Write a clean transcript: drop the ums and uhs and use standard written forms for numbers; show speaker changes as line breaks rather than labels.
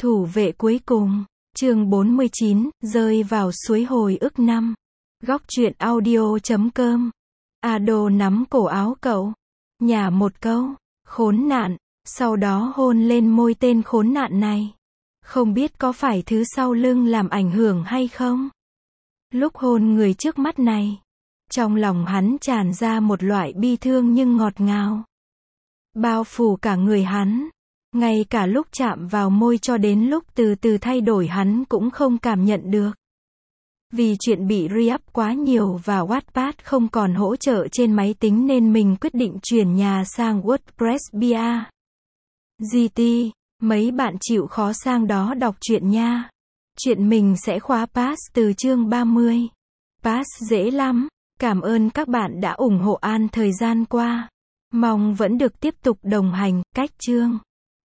Thủ vệ cuối cùng, chương 49, rơi vào suối hồi ức năm. Góc truyện audio.com. Ado nắm cổ áo cậu, nhả một câu, khốn nạn, sau đó hôn lên môi tên khốn nạn này. Không biết có phải thứ sau lưng làm ảnh hưởng hay không? Lúc hôn người trước mắt này, trong lòng hắn tràn ra một loại bi thương nhưng ngọt ngào, bao phủ cả người hắn. Ngay cả lúc chạm vào môi cho đến lúc từ từ thay đổi hắn cũng không cảm nhận được. Vì chuyện bị re-up quá nhiều và Wattpad không còn hỗ trợ trên máy tính nên mình quyết định chuyển nhà sang WordPress bia. GT, mấy bạn chịu khó sang đó đọc truyện nha. Chuyện mình sẽ khóa pass từ chương 30. Pass dễ lắm. Cảm ơn các bạn đã ủng hộ An thời gian qua. Mong vẫn được tiếp tục đồng hành. Cách chương